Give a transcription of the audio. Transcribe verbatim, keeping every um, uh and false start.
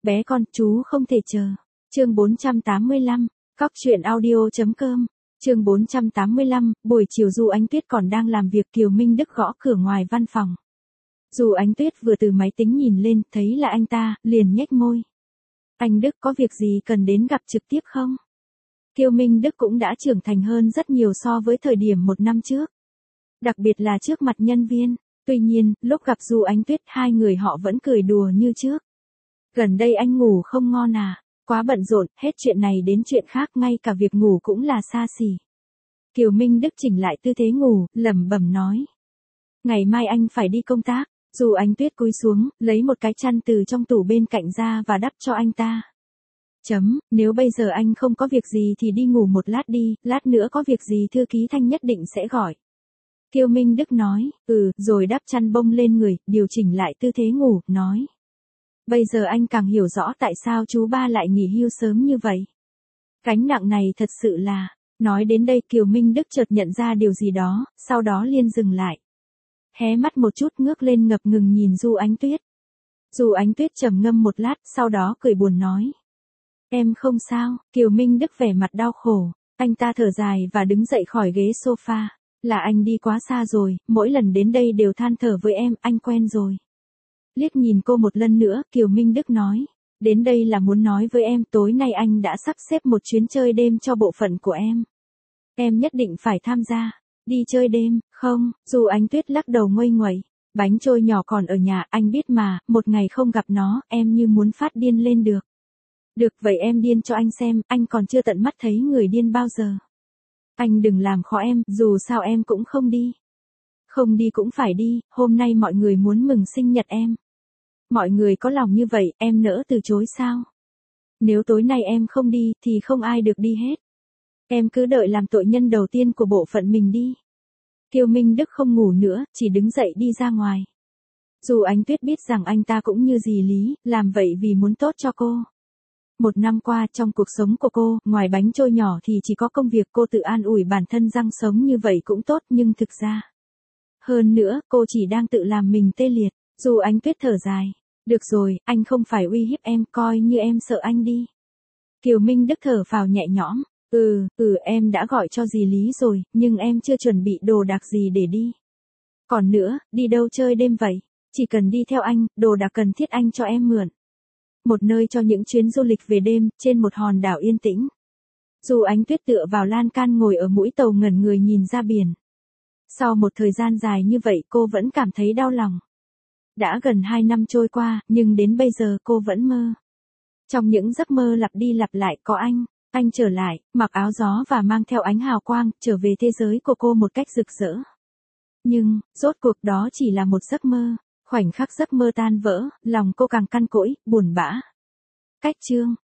Bé con, chú không thể chờ. Chương bốn trăm tám mươi lăm, cóc truyện audio chấm com. Chương bốn trăm tám mươi lăm, buổi chiều Du Ánh Tuyết còn đang làm việc, Kiều Minh Đức gõ cửa ngoài văn phòng. Du Ánh Tuyết vừa từ máy tính nhìn lên, thấy là anh ta, liền nhếch môi. Anh Đức có việc gì cần đến gặp trực tiếp không? Kiều Minh Đức cũng đã trưởng thành hơn rất nhiều so với thời điểm một năm trước. Đặc biệt là trước mặt nhân viên. Tuy nhiên, lúc gặp Du Ánh Tuyết hai người họ vẫn cười đùa như trước. Gần đây anh ngủ không ngon à? Quá bận rộn, hết chuyện này đến chuyện khác, ngay cả việc ngủ cũng là xa xỉ. Kiều Minh Đức chỉnh lại tư thế ngủ, lẩm bẩm nói. Ngày mai anh phải đi công tác. Du Ánh Tuyết cúi xuống, lấy một cái chăn từ trong tủ bên cạnh ra và đắp cho anh ta. Chấm, nếu bây giờ anh không có việc gì thì đi ngủ một lát đi, lát nữa có việc gì thư ký Thanh nhất định sẽ gọi. Kiều Minh Đức nói, ừ, rồi đắp chăn bông lên người, điều chỉnh lại tư thế ngủ, nói. Bây giờ anh càng hiểu rõ tại sao chú ba lại nghỉ hưu sớm như vậy. Gánh nặng này thật sự là, nói đến đây Kiều Minh Đức chợt nhận ra điều gì đó, sau đó liền dừng lại. Hé mắt một chút ngước lên ngập ngừng nhìn Du Ánh Tuyết. Du Ánh Tuyết trầm ngâm một lát, sau đó cười buồn nói. Em không sao, Kiều Minh Đức vẻ mặt đau khổ, anh ta thở dài và đứng dậy khỏi ghế sofa. Là anh đi quá xa rồi, mỗi lần đến đây đều than thở với em, anh quen rồi. Liếc nhìn cô một lần nữa, Kiều Minh Đức nói. Đến đây là muốn nói với em, tối nay anh đã sắp xếp một chuyến chơi đêm cho bộ phận của em. Em nhất định phải tham gia. Đi chơi đêm, không, Du Ánh Tuyết lắc đầu nguây nguẩy. Bánh trôi nhỏ còn ở nhà, anh biết mà, một ngày không gặp nó, em như muốn phát điên lên được. Được, vậy em điên cho anh xem, anh còn chưa tận mắt thấy người điên bao giờ. Anh đừng làm khó em, dù sao em cũng không đi. Không đi cũng phải đi, hôm nay mọi người muốn mừng sinh nhật em. Mọi người có lòng như vậy, em nỡ từ chối sao? Nếu tối nay em không đi, thì không ai được đi hết. Em cứ đợi làm tội nhân đầu tiên của bộ phận mình đi. Kiều Minh Đức không ngủ nữa, chỉ đứng dậy đi ra ngoài. Dù Ánh Tuyết biết rằng anh ta cũng như dì Lý, làm vậy vì muốn tốt cho cô. Một năm qua trong cuộc sống của cô, ngoài bánh trôi nhỏ thì chỉ có công việc, cô tự an ủi bản thân rằng sống như vậy cũng tốt, nhưng thực ra. Hơn nữa, cô chỉ đang tự làm mình tê liệt. Dù Ánh Tuyết thở dài. Được rồi, anh không phải uy hiếp em, coi như em sợ anh đi. Kiều Minh Đức thở phào nhẹ nhõm. Ừ, ừ em đã gọi cho dì Lý rồi, nhưng em chưa chuẩn bị đồ đạc gì để đi. Còn nữa, đi đâu chơi đêm vậy? Chỉ cần đi theo anh, đồ đạc cần thiết anh cho em mượn. Một nơi cho những chuyến du lịch về đêm, trên một hòn đảo yên tĩnh. Dù Ánh Tuyết tựa vào lan can ngồi ở mũi tàu ngẩn người nhìn ra biển. Sau một thời gian dài như vậy cô vẫn cảm thấy đau lòng. Đã gần hai năm trôi qua, nhưng đến bây giờ cô vẫn mơ. Trong những giấc mơ lặp đi lặp lại có anh, anh trở lại, mặc áo gió và mang theo ánh hào quang, trở về thế giới của cô một cách rực rỡ. Nhưng, rốt cuộc đó chỉ là một giấc mơ, khoảnh khắc giấc mơ tan vỡ, lòng cô càng căn cỗi, buồn bã. Cách chương